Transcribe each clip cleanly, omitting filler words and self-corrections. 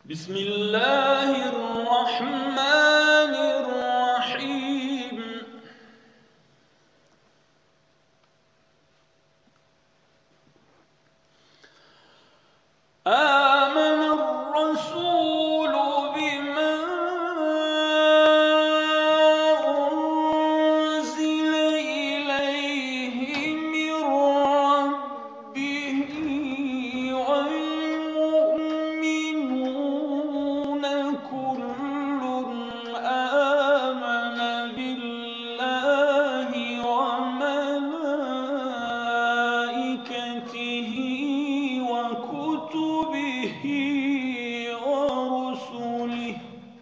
بسم الله الرحمن الرحيم. آمن الرسول بما أنزل إليه من ربه والمؤمنون كل آمن بالله وملائكته وكتبه ورسله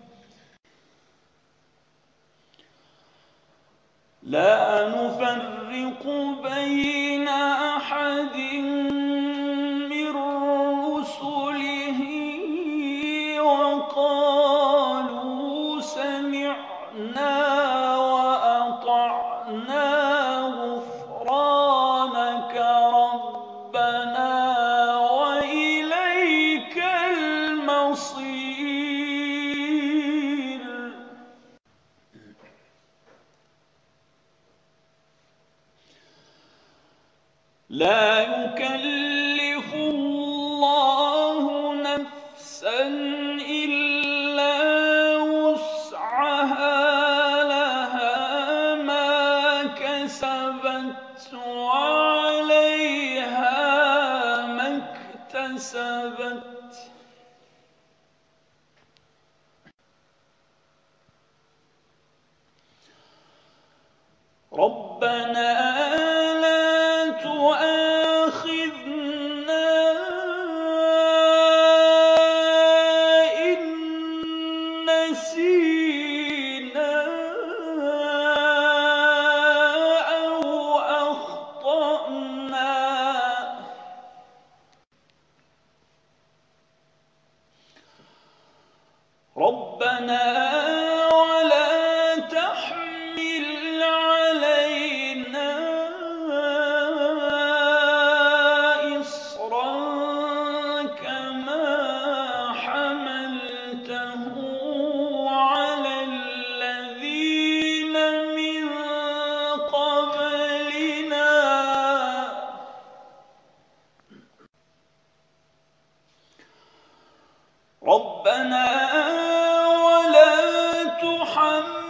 لا نفرق بين أحد من رسله وقالوا سمعنا وأطعنا غفرانك ربنا وإليك المصير. لا يكلف الله نفسا إلا وسعها لها ما كسبت وعليها ما اكتسبت. ربنا لا تؤاخذنا إن نسينا أو أخطأنا. ربنا ولا تحمل علينا إصرا كما حملته على الذين من قبلنا. ربنا ولا تحملنا